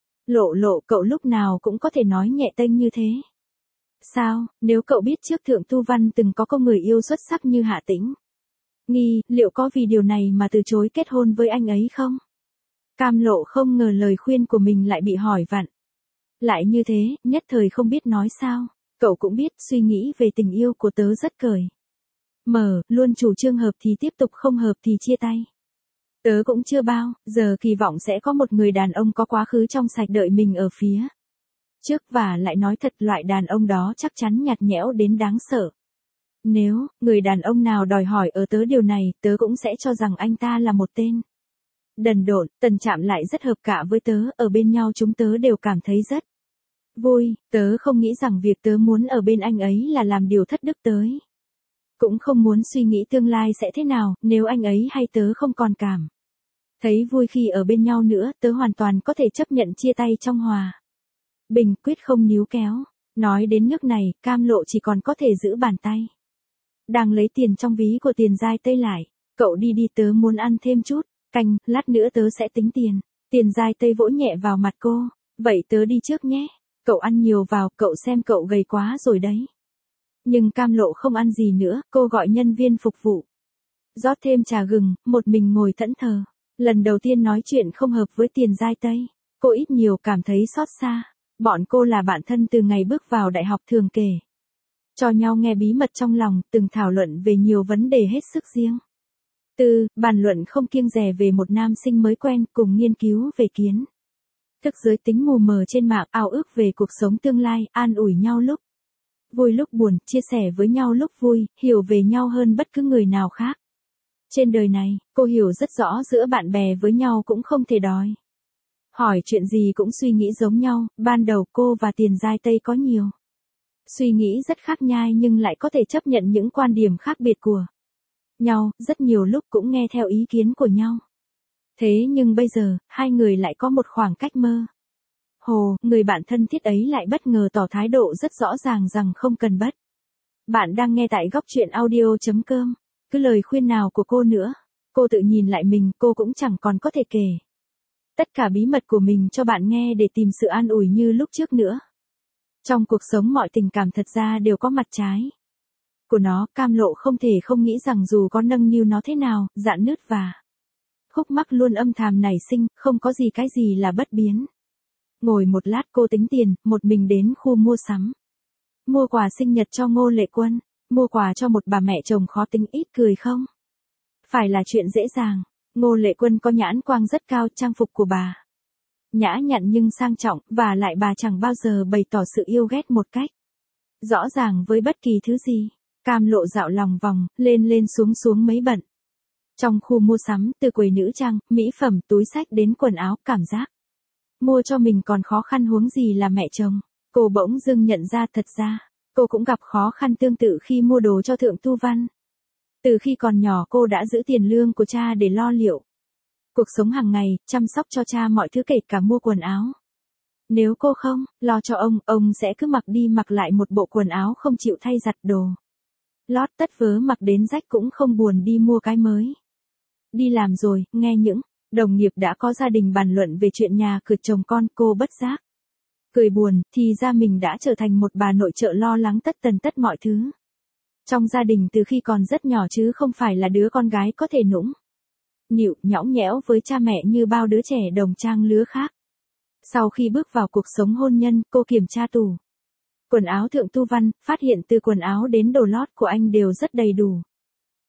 Lộ lộ, cậu lúc nào cũng có thể nói nhẹ tênh như thế. Sao, nếu cậu biết trước Thượng Tu Văn từng có cô người yêu xuất sắc như Hạ Tĩnh Nghi, liệu có vì điều này mà từ chối kết hôn với anh ấy không? Cam lộ không ngờ lời khuyên của mình lại bị hỏi vặn. Lại như thế, nhất thời không biết nói sao. Cậu cũng biết, suy nghĩ về tình yêu của tớ rất cởi mở, luôn chủ trương hợp thì tiếp tục, không hợp thì chia tay. Tớ cũng chưa bao giờ kỳ vọng sẽ có một người đàn ông có quá khứ trong sạch đợi mình ở phía trước, và lại nói thật, loại đàn ông đó chắc chắn nhạt nhẽo đến đáng sợ. Nếu người đàn ông nào đòi hỏi ở tớ điều này, tớ cũng sẽ cho rằng anh ta là một tên đần độn. Tần Trạm lại rất hợp cả với tớ, ở bên nhau chúng tớ đều cảm thấy rất vui. Tớ không nghĩ rằng việc tớ muốn ở bên anh ấy là làm điều thất đức tới. Cũng không muốn suy nghĩ tương lai sẽ thế nào, nếu anh ấy hay tớ không còn cảm thấy vui khi ở bên nhau nữa, tớ hoàn toàn có thể chấp nhận chia tay trong hòa bình, quyết không níu kéo. Nói đến nước này, Cam lộ chỉ còn có thể giữ bàn tay đang lấy tiền trong ví của Tiền Giai Tây lại. Cậu đi đi, tớ muốn ăn thêm chút canh, lát nữa tớ sẽ tính tiền. Tiền Giai Tây vỗ nhẹ vào mặt cô. Vậy tớ đi trước nhé. Cậu ăn nhiều vào, cậu xem cậu gầy quá rồi đấy. Nhưng Cam lộ không ăn gì nữa, cô gọi nhân viên phục vụ rót thêm trà gừng, một mình ngồi thẫn thờ. Lần đầu tiên nói chuyện không hợp với Tiền Giai Tây, cô ít nhiều cảm thấy xót xa. Bọn cô là bạn thân từ ngày bước vào đại học, thường kể cho nhau nghe bí mật trong lòng, từng thảo luận về nhiều vấn đề hết sức riêng tư, bàn luận không kiêng dè về một nam sinh mới quen, cùng nghiên cứu về kiến thức giới tính mù mờ trên mạng, ao ước về cuộc sống tương lai, an ủi nhau lúc vui lúc buồn, chia sẻ với nhau lúc vui, hiểu về nhau hơn bất cứ người nào khác. Trên đời này, cô hiểu rất rõ giữa bạn bè với nhau cũng không thể đòi hỏi chuyện gì cũng suy nghĩ giống nhau. Ban đầu cô và Tiền Giai Tây có nhiều suy nghĩ rất khác nhai, nhưng lại có thể chấp nhận những quan điểm khác biệt của nhau, rất nhiều lúc cũng nghe theo ý kiến của nhau. Thế nhưng bây giờ, hai người lại có một khoảng cách mơ hồ, người bạn thân thiết ấy lại bất ngờ tỏ thái độ rất rõ ràng rằng không cần bất. Bạn đang nghe tại góc truyện audio.com. Cứ lời khuyên nào của cô nữa. Cô tự nhìn lại mình, cô cũng chẳng còn có thể kể tất cả bí mật của mình cho bạn nghe để tìm sự an ủi như lúc trước nữa. Trong cuộc sống mọi tình cảm thật ra đều có mặt trái của nó. Cam lộ không thể không nghĩ rằng dù có nâng niu nó thế nào, rạn nứt và khúc mắc luôn âm thầm nảy sinh, không có gì cái gì là bất biến. Ngồi một lát cô tính tiền, một mình đến khu mua sắm. Mua quà sinh nhật cho Ngô Lệ Quân, mua quà cho một bà mẹ chồng khó tính ít cười không phải là chuyện dễ dàng. Ngô Lệ Quân có nhãn quang rất cao, trang phục của bà nhã nhặn nhưng sang trọng, và lại bà chẳng bao giờ bày tỏ sự yêu ghét một cách rõ ràng với bất kỳ thứ gì. Cam lộ dạo lòng vòng, lên lên xuống xuống mấy bận trong khu mua sắm, từ quầy nữ trang, mỹ phẩm, túi xách đến quần áo, cảm giác mua cho mình còn khó khăn huống gì là mẹ chồng. Cô bỗng dưng nhận ra thật ra cô cũng gặp khó khăn tương tự khi mua đồ cho Thượng Tu Văn. Từ khi còn nhỏ cô đã giữ tiền lương của cha để lo liệu cuộc sống hàng ngày, chăm sóc cho cha mọi thứ kể cả mua quần áo. Nếu cô không lo cho ông, ông sẽ cứ mặc đi mặc lại một bộ quần áo không chịu thay giặt, đồ lót tất vớ mặc đến rách cũng không buồn đi mua cái mới. Đi làm rồi, nghe những đồng nghiệp đã có gia đình bàn luận về chuyện nhà cửa chồng con, cô bất giác cười buồn, thì ra mình đã trở thành một bà nội trợ lo lắng tất tần tất mọi thứ trong gia đình từ khi còn rất nhỏ, chứ không phải là đứa con gái có thể nũng nịu, nhõng nhẽo với cha mẹ như bao đứa trẻ đồng trang lứa khác. Sau khi bước vào cuộc sống hôn nhân, cô kiểm tra tủ quần áo Thượng Tu Văn, phát hiện từ quần áo đến đồ lót của anh đều rất đầy đủ.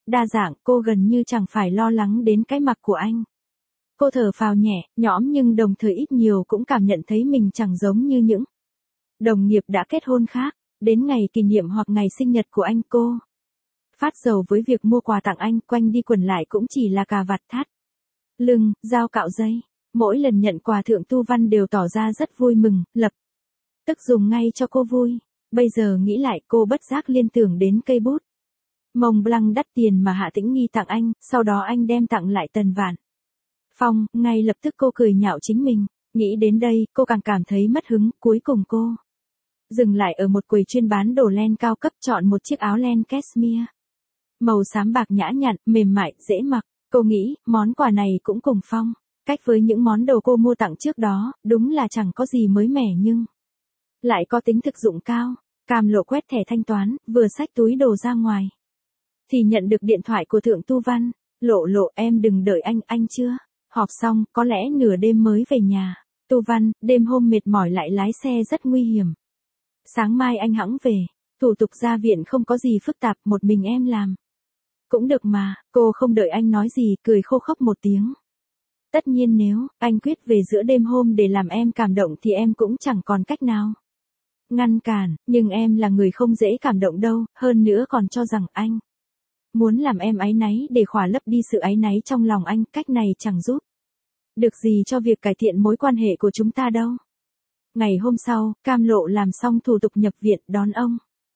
đa dạng, cô gần như chẳng phải lo lắng đến cái mặc của anh. Cô thở phào nhẹ, nhõm nhưng đồng thời ít nhiều cũng cảm nhận thấy mình chẳng giống như những đồng nghiệp đã kết hôn khác. Đến ngày kỷ niệm hoặc ngày sinh nhật của anh cô phát dầu với việc mua quà tặng anh, quanh đi quẩn lại cũng chỉ là cà vạt thắt lưng, dao cạo dây. Mỗi lần nhận quà Thượng Tu Văn đều tỏ ra rất vui mừng, lập tức dùng ngay cho cô vui. Bây giờ nghĩ lại cô bất giác liên tưởng đến cây bút Mont Blanc đắt tiền mà Hạ Tĩnh Nghi tặng anh, sau đó anh đem tặng lại Tần Vạn Phong, ngay lập tức cô cười nhạo chính mình. Nghĩ đến đây, cô càng cảm thấy mất hứng, cuối cùng cô dừng lại ở một quầy chuyên bán đồ len cao cấp, chọn một chiếc áo len cashmere màu xám bạc nhã nhặn, mềm mại, dễ mặc. Cô nghĩ, món quà này cũng cùng phong cách với những món đồ cô mua tặng trước đó, đúng là chẳng có gì mới mẻ nhưng lại có tính thực dụng cao. Cam Lộ quét thẻ thanh toán, vừa xách túi đồ ra ngoài thì nhận được điện thoại của Thượng Tu Văn. Lộ Lộ, em đừng đợi anh, anh chưa họp xong, có lẽ nửa đêm mới về nhà. Tu Văn, đêm hôm mệt mỏi lại lái xe rất nguy hiểm. Sáng mai anh hẵng về, thủ tục ra viện không có gì phức tạp, một mình em làm cũng được mà. Cô không đợi anh nói gì, cười khô khốc một tiếng. Tất nhiên nếu anh quyết về giữa đêm hôm để làm em cảm động thì em cũng chẳng còn cách nào ngăn cản, nhưng em là người không dễ cảm động đâu, hơn nữa còn cho rằng anh muốn làm em áy náy để khỏa lấp đi sự áy náy trong lòng anh, cách này chẳng giúp được gì cho việc cải thiện mối quan hệ của chúng ta đâu. Ngày hôm sau, Cam Lộ làm xong thủ tục nhập viện, đón ông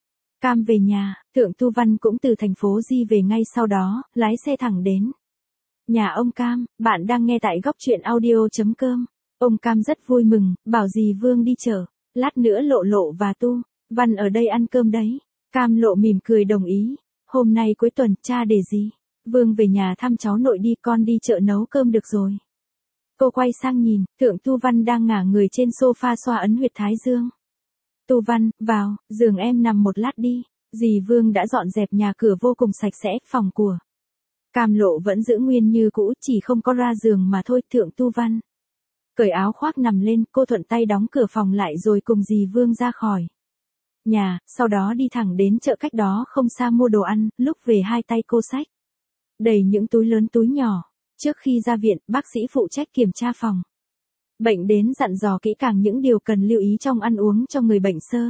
Cam về nhà. Thượng Tu Văn cũng từ thành phố Di về ngay sau đó, lái xe thẳng đến nhà ông Cam. Bạn đang nghe tại góc truyện audio.com. Ông Cam rất vui mừng, bảo dì Vương đi chở. Lát nữa Lộ Lộ và Tu Văn ở đây ăn cơm đấy. Cam Lộ mỉm cười đồng ý. Hôm nay cuối tuần, cha để dì Vương về nhà thăm cháu nội đi, con đi chợ nấu cơm được rồi. Cô quay sang nhìn, Thượng Tu Văn đang ngả người trên sofa xoa ấn huyệt thái dương. Tu Văn, vào, giường em nằm một lát đi. Dì Vương đã dọn dẹp nhà cửa vô cùng sạch sẽ, phòng của Cam Lộ vẫn giữ nguyên như cũ, chỉ không có ra giường mà thôi. Thượng Tu Văn cởi áo khoác nằm lên, cô thuận tay đóng cửa phòng lại rồi cùng dì Vương ra khỏi nhà, sau đó đi thẳng đến chợ cách đó không xa mua đồ ăn. Lúc về hai tay cô xách đầy những túi lớn túi nhỏ. Trước khi ra viện, bác sĩ phụ trách kiểm tra phòng bệnh đến dặn dò kỹ càng những điều cần lưu ý trong ăn uống cho người bệnh xơ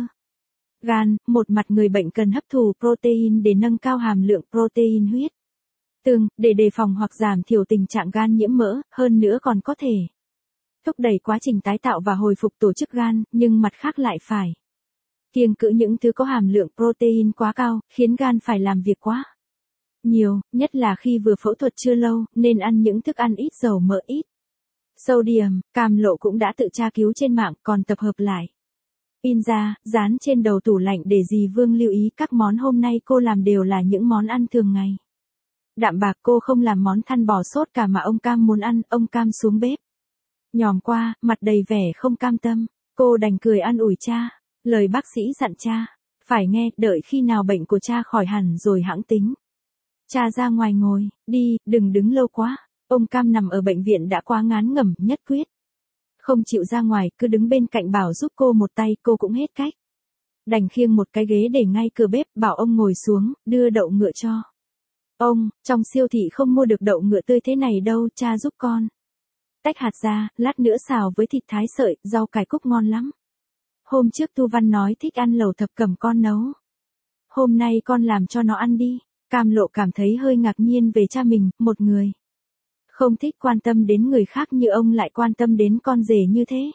gan. Một mặt người bệnh cần hấp thụ protein để nâng cao hàm lượng protein huyết tương, để đề phòng hoặc giảm thiểu tình trạng gan nhiễm mỡ, hơn nữa còn có thể thúc đẩy quá trình tái tạo và hồi phục tổ chức gan, nhưng mặt khác lại phải kiêng cữ những thứ có hàm lượng protein quá cao, khiến gan phải làm việc quá nhiều, nhất là khi vừa phẫu thuật chưa lâu, nên ăn những thức ăn ít dầu mỡ, ít sodium. Cam Lộ cũng đã tự tra cứu trên mạng, còn tập hợp lại in ra, dán trên đầu tủ lạnh để dì Vương lưu ý. Các món hôm nay cô làm đều là những món ăn thường ngày đạm bạc, cô không làm món than bò sốt cả mà ông Cam muốn ăn. Ông Cam xuống bếp nhòm qua, mặt đầy vẻ không cam tâm. Cô đành cười an ủi cha. Lời bác sĩ dặn cha phải nghe, đợi khi nào bệnh của cha khỏi hẳn rồi hẵng tính. Cha ra ngoài ngồi đi, đừng đứng lâu quá. Ông Cam nằm ở bệnh viện đã quá ngán ngẩm, nhất quyết không chịu ra ngoài, cứ đứng bên cạnh bảo giúp cô một tay. Cô cũng hết cách, đành khiêng một cái ghế để ngay cửa bếp, bảo ông ngồi xuống, đưa đậu ngựa cho ông. Trong siêu thị không mua được đậu ngựa tươi thế này đâu, cha giúp con tách hạt ra, lát nữa xào với thịt thái sợi, rau cải cúc ngon lắm. Hôm trước Tu Văn nói thích ăn lẩu thập cẩm, con nấu. Hôm nay con làm cho nó ăn đi. Cam Lộ cảm thấy hơi ngạc nhiên về cha mình, một người không thích quan tâm đến người khác như ông lại quan tâm đến con rể như thế.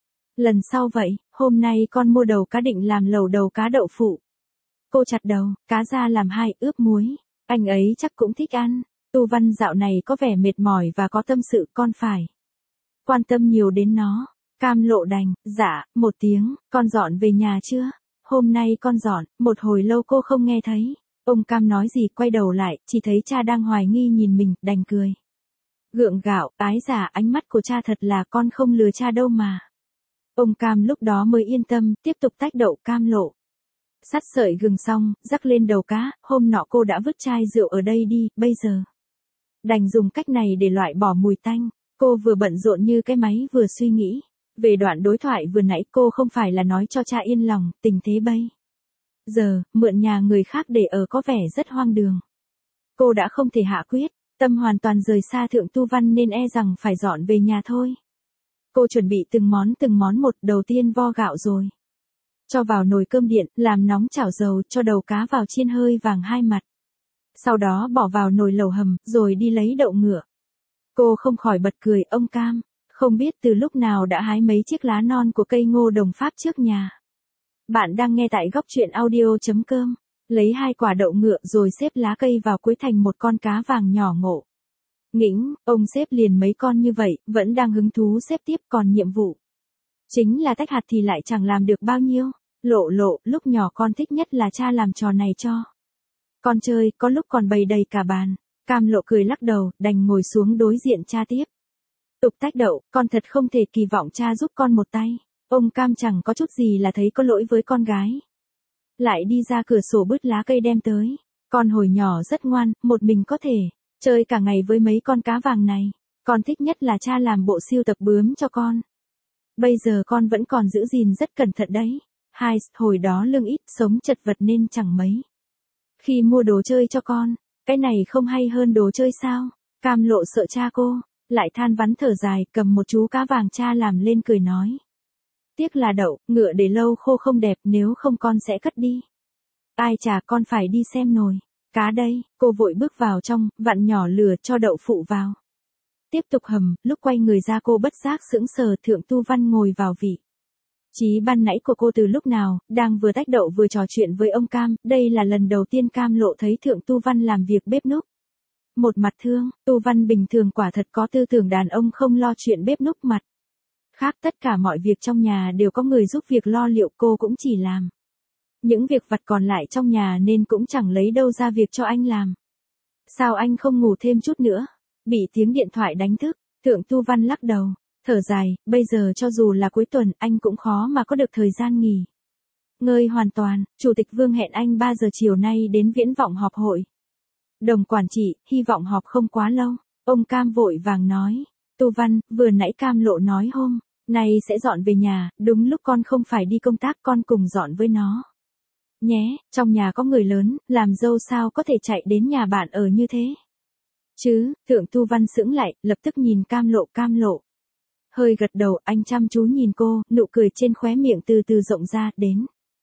Lần sau vậy, hôm nay con mua đầu cá định làm lẩu đầu cá đậu phụ. Cô chặt đầu cá ra làm hai, ướp muối. Anh ấy chắc cũng thích ăn. Tu Văn dạo này có vẻ mệt mỏi và có tâm sự, con phải quan tâm nhiều đến nó. Cam Lộ đành, dạ, một tiếng. Con dọn về nhà chưa? Hôm nay con dọn. Một hồi lâu cô không nghe thấy ông Cam nói gì, quay đầu lại, chỉ thấy cha đang hoài nghi nhìn mình, đành cười gượng gạo. Ái giả, ánh mắt của cha thật là, con không lừa cha đâu mà. Ông Cam lúc đó mới yên tâm, tiếp tục tách đậu. Cam Lộ sắt sợi gừng xong, rắc lên đầu cá. Hôm nọ cô đã vứt chai rượu ở đây đi, bây giờ đành dùng cách này để loại bỏ mùi tanh. Cô vừa bận rộn như cái máy vừa suy nghĩ về đoạn đối thoại vừa nãy. Cô không phải là nói cho cha yên lòng, tình thế bây giờ mượn nhà người khác để ở có vẻ rất hoang đường. Cô đã không thể hạ quyết, tâm hoàn toàn rời xa Thượng Tu Văn nên e rằng phải dọn về nhà thôi. Cô chuẩn bị từng món từng món một, đầu tiên vo gạo rồi. Cho vào nồi cơm điện, làm nóng chảo dầu, cho đầu cá vào chiên hơi vàng hai mặt. Sau đó bỏ vào nồi lẩu hầm, rồi đi lấy đậu ngựa. Cô không khỏi bật cười, ông Cam, không biết từ lúc nào đã hái mấy chiếc lá non của cây ngô đồng Pháp trước nhà. Bạn đang nghe tại góc truyện audio.com. Lấy hai quả đậu ngựa rồi xếp lá cây vào cuối thành một con cá vàng nhỏ ngộ. Nghĩnh, ông xếp liền mấy con như vậy, vẫn đang hứng thú xếp tiếp, còn nhiệm vụ chính là tách hạt thì lại chẳng làm được bao nhiêu. Lộ lộ, lúc nhỏ con thích nhất là cha làm trò này cho con chơi, có lúc còn bày đầy cả bàn. Cam Lộ cười lắc đầu, đành ngồi xuống đối diện cha tiếp. Tục tách đậu, con thật không thể kỳ vọng cha giúp con một tay. Ông Cam chẳng có chút gì là thấy có lỗi với con gái. Lại đi ra cửa sổ bứt lá cây đem tới. Con hồi nhỏ rất ngoan, một mình có thể chơi cả ngày với mấy con cá vàng này. Con thích nhất là cha làm bộ sưu tập bướm cho con. Bây giờ con vẫn còn giữ gìn rất cẩn thận đấy. Hai, hồi đó lương ít, sống chật vật nên chẳng mấy khi mua đồ chơi cho con. Cái này không hay hơn đồ chơi sao? Cam Lộ sợ cha cô, lại than vắn thở dài, cầm một chú cá vàng cha làm lên cười nói. Tiếc là đậu, ngựa để lâu khô không đẹp, nếu không con sẽ cất đi. Ai chà, con phải đi xem nồi cá đây. Cô vội bước vào trong, vặn nhỏ lửa cho đậu phụ vào. Tiếp tục hầm, lúc quay người ra cô bất giác sững sờ, Thượng Tu Văn ngồi vào vị trí ban nãy của cô từ lúc nào, đang vừa tách đậu vừa trò chuyện với ông Cam. Đây là lần đầu tiên Cam Lộ thấy Thượng Tu Văn làm việc bếp núc. Một mặt thương, Tu Văn bình thường quả thật có tư tưởng đàn ông không lo chuyện bếp núc, mặt khác tất cả mọi việc trong nhà đều có người giúp việc lo liệu, cô cũng chỉ làm những việc vặt còn lại trong nhà nên cũng chẳng lấy đâu ra việc cho anh làm. Sao anh không ngủ thêm chút nữa? Bị tiếng điện thoại đánh thức, Thượng Tu Văn lắc đầu, thở dài, bây giờ cho dù là cuối tuần anh cũng khó mà có được thời gian nghỉ ngơi hoàn toàn. Chủ tịch Vương hẹn anh ba giờ chiều nay đến Viễn Vọng họp hội đồng quản trị, hy vọng họp không quá lâu. Ông Cam vội vàng nói, Tu Văn, vừa nãy Cam Lộ nói hôm nay sẽ dọn về nhà, đúng lúc con không phải đi công tác, con cùng dọn với nó nhé. Trong nhà có người lớn, làm dâu sao có thể chạy đến nhà bạn ở như thế chứ? Thượng Tu Văn sững lại, lập tức nhìn Cam Lộ. Cam Lộ hơi gật đầu, anh chăm chú nhìn cô, nụ cười trên khóe miệng từ từ rộng ra, đến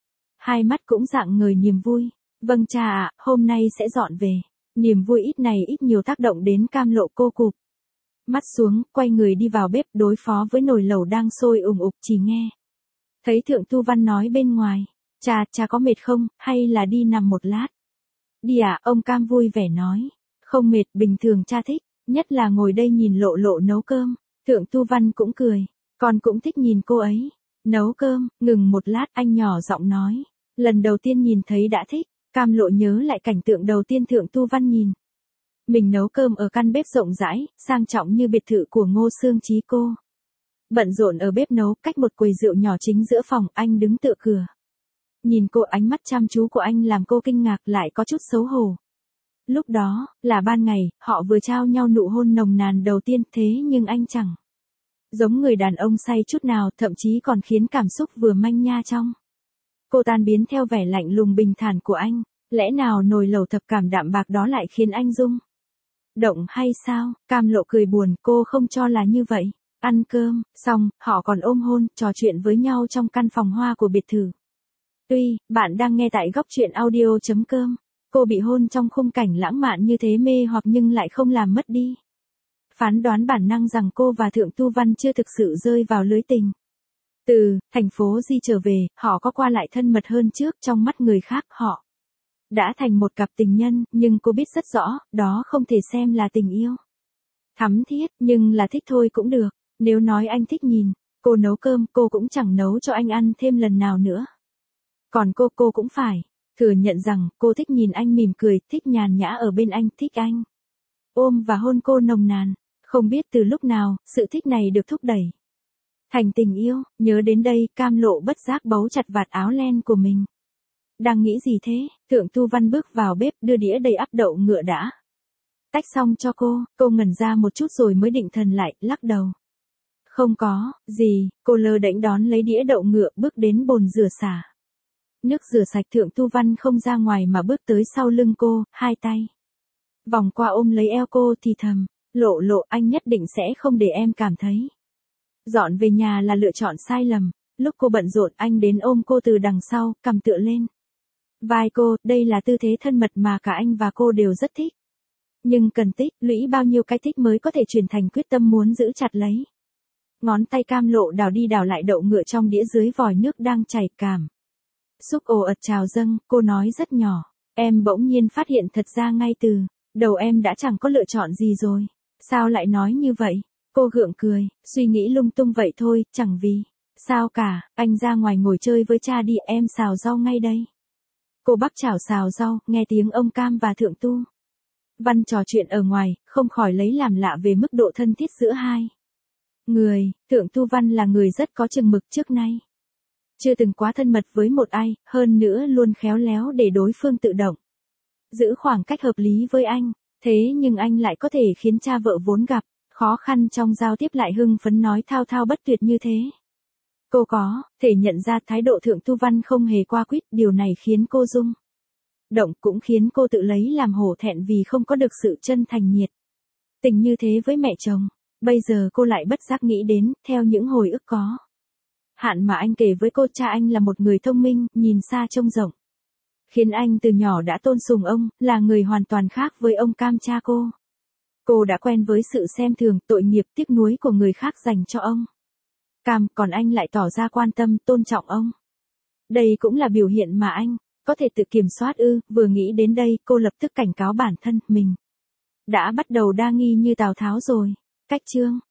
hai mắt cũng rạng ngời niềm vui. Vâng cha ạ, hôm nay sẽ dọn về. Niềm vui ít này ít nhiều tác động đến Cam Lộ, cô cụp mắt xuống, quay người đi vào bếp đối phó với nồi lẩu đang sôi ủng ục. Chỉ nghe thấy Thượng Tu Văn nói bên ngoài, cha, cha có mệt không, hay là đi nằm một lát? Đi à, ông Cam vui vẻ nói, không mệt, bình thường cha thích nhất là ngồi đây nhìn Lộ Lộ nấu cơm. Thượng Tu Văn cũng cười, con cũng thích nhìn cô ấy nấu cơm. Ngừng một lát, anh nhỏ giọng nói, lần đầu tiên nhìn thấy đã thích. Cam Lộ nhớ lại cảnh tượng đầu tiên Thượng Tu Văn nhìn mình nấu cơm ở căn bếp rộng rãi, sang trọng như biệt thự của Ngô Xương Chí. Cô bận rộn ở bếp nấu, cách một quầy rượu nhỏ chính giữa phòng, anh đứng tựa cửa nhìn cô, ánh mắt chăm chú của anh làm cô kinh ngạc lại có chút xấu hổ. Lúc đó, là ban ngày, họ vừa trao nhau nụ hôn nồng nàn đầu tiên, thế nhưng anh chẳng giống người đàn ông say chút nào, thậm chí còn khiến cảm xúc vừa manh nha trong cô tan biến theo vẻ lạnh lùng bình thản của anh. Lẽ nào nồi lẩu thập cảm đạm bạc đó lại khiến anh rung động hay sao? Cam Lộ cười buồn, cô không cho là như vậy. Ăn cơm xong, họ còn ôm hôn, trò chuyện với nhau trong căn phòng hoa của biệt thự. Tuy, bạn đang nghe tại góc truyện audio.com, cô bị hôn trong khung cảnh lãng mạn như thế mê hoặc nhưng lại không làm mất đi phán đoán bản năng rằng cô và Thượng Tu Văn chưa thực sự rơi vào lưới tình. Từ thành phố Di trở về, họ có qua lại thân mật hơn trước, trong mắt người khác họ đã thành một cặp tình nhân, nhưng cô biết rất rõ, đó không thể xem là tình yêu thắm thiết, nhưng là thích thôi cũng được. Nếu nói anh thích nhìn cô nấu cơm, cô cũng chẳng nấu cho anh ăn thêm lần nào nữa. Còn cô, cô cũng phải thừa nhận rằng cô thích nhìn anh mỉm cười, thích nhàn nhã ở bên anh, thích anh ôm và hôn cô nồng nàn. Không biết từ lúc nào, sự thích này được thúc đẩy thành tình yêu. Nhớ đến đây, Cam Lộ bất giác bấu chặt vạt áo len của mình. Đang nghĩ gì thế? Thượng Tu Văn bước vào bếp, đưa đĩa đầy ắp đậu ngựa đã tách xong cho cô. Cô ngẩn ra một chút rồi mới định thần lại, lắc đầu. Không có gì. Cô lơ đễnh đón lấy đĩa đậu ngựa, bước đến bồn rửa xả nước rửa sạch. Thượng Tu Văn không ra ngoài mà bước tới sau lưng cô, hai tay Vòng qua ôm lấy eo cô thì thầm, Lộ Lộ, anh nhất định sẽ không để em cảm thấy dọn về nhà là lựa chọn sai lầm. Lúc cô bận rộn anh đến ôm cô từ đằng sau, cầm tựa lên vai cô, đây là tư thế thân mật mà cả anh và cô đều rất thích. Nhưng cần tích lũy bao nhiêu cái thích mới có thể chuyển thành quyết tâm muốn giữ chặt lấy. Ngón tay Cam Lộ đào đi đào lại đậu ngựa trong đĩa dưới vòi nước đang chảy, cảm xúc ồ ạt trào dâng, cô nói rất nhỏ. Em bỗng nhiên phát hiện thật ra ngay từ đầu em đã chẳng có lựa chọn gì rồi. Sao lại nói như vậy? Cô gượng cười, suy nghĩ lung tung vậy thôi, chẳng vì sao cả, anh ra ngoài ngồi chơi với cha đi, em xào rau ngay đây. Cô bắc chảo xào rau, nghe tiếng ông Cam và Thượng Tu Văn trò chuyện ở ngoài, không khỏi lấy làm lạ về mức độ thân thiết giữa hai người. Thượng Tu Văn là người rất có chừng mực, trước nay chưa từng quá thân mật với một ai, hơn nữa luôn khéo léo để đối phương tự động giữ khoảng cách hợp lý với anh. Thế nhưng anh lại có thể khiến cha vợ vốn gặp khó khăn trong giao tiếp lại hưng phấn nói thao thao bất tuyệt như thế. Cô có thể nhận ra thái độ Thượng Tu Văn không hề qua quýt, điều này khiến cô rung động, cũng khiến cô tự lấy làm hổ thẹn vì không có được sự chân thành nhiệt tình như thế với mẹ chồng. Bây giờ cô lại bất giác nghĩ đến, theo những hồi ức có hạn mà anh kể với cô, cha anh là một người thông minh, nhìn xa trông rộng, khiến anh từ nhỏ đã tôn sùng ông, là người hoàn toàn khác với ông Cam cha cô. Cô đã quen với sự xem thường, tội nghiệp, tiếc nuối của người khác dành cho ông Cam, còn anh lại tỏ ra quan tâm, tôn trọng ông. Đây cũng là biểu hiện mà anh có thể tự kiểm soát ư? Vừa nghĩ đến đây, cô lập tức cảnh cáo bản thân, mình đã bắt đầu đa nghi như Tào Tháo rồi. Cách chương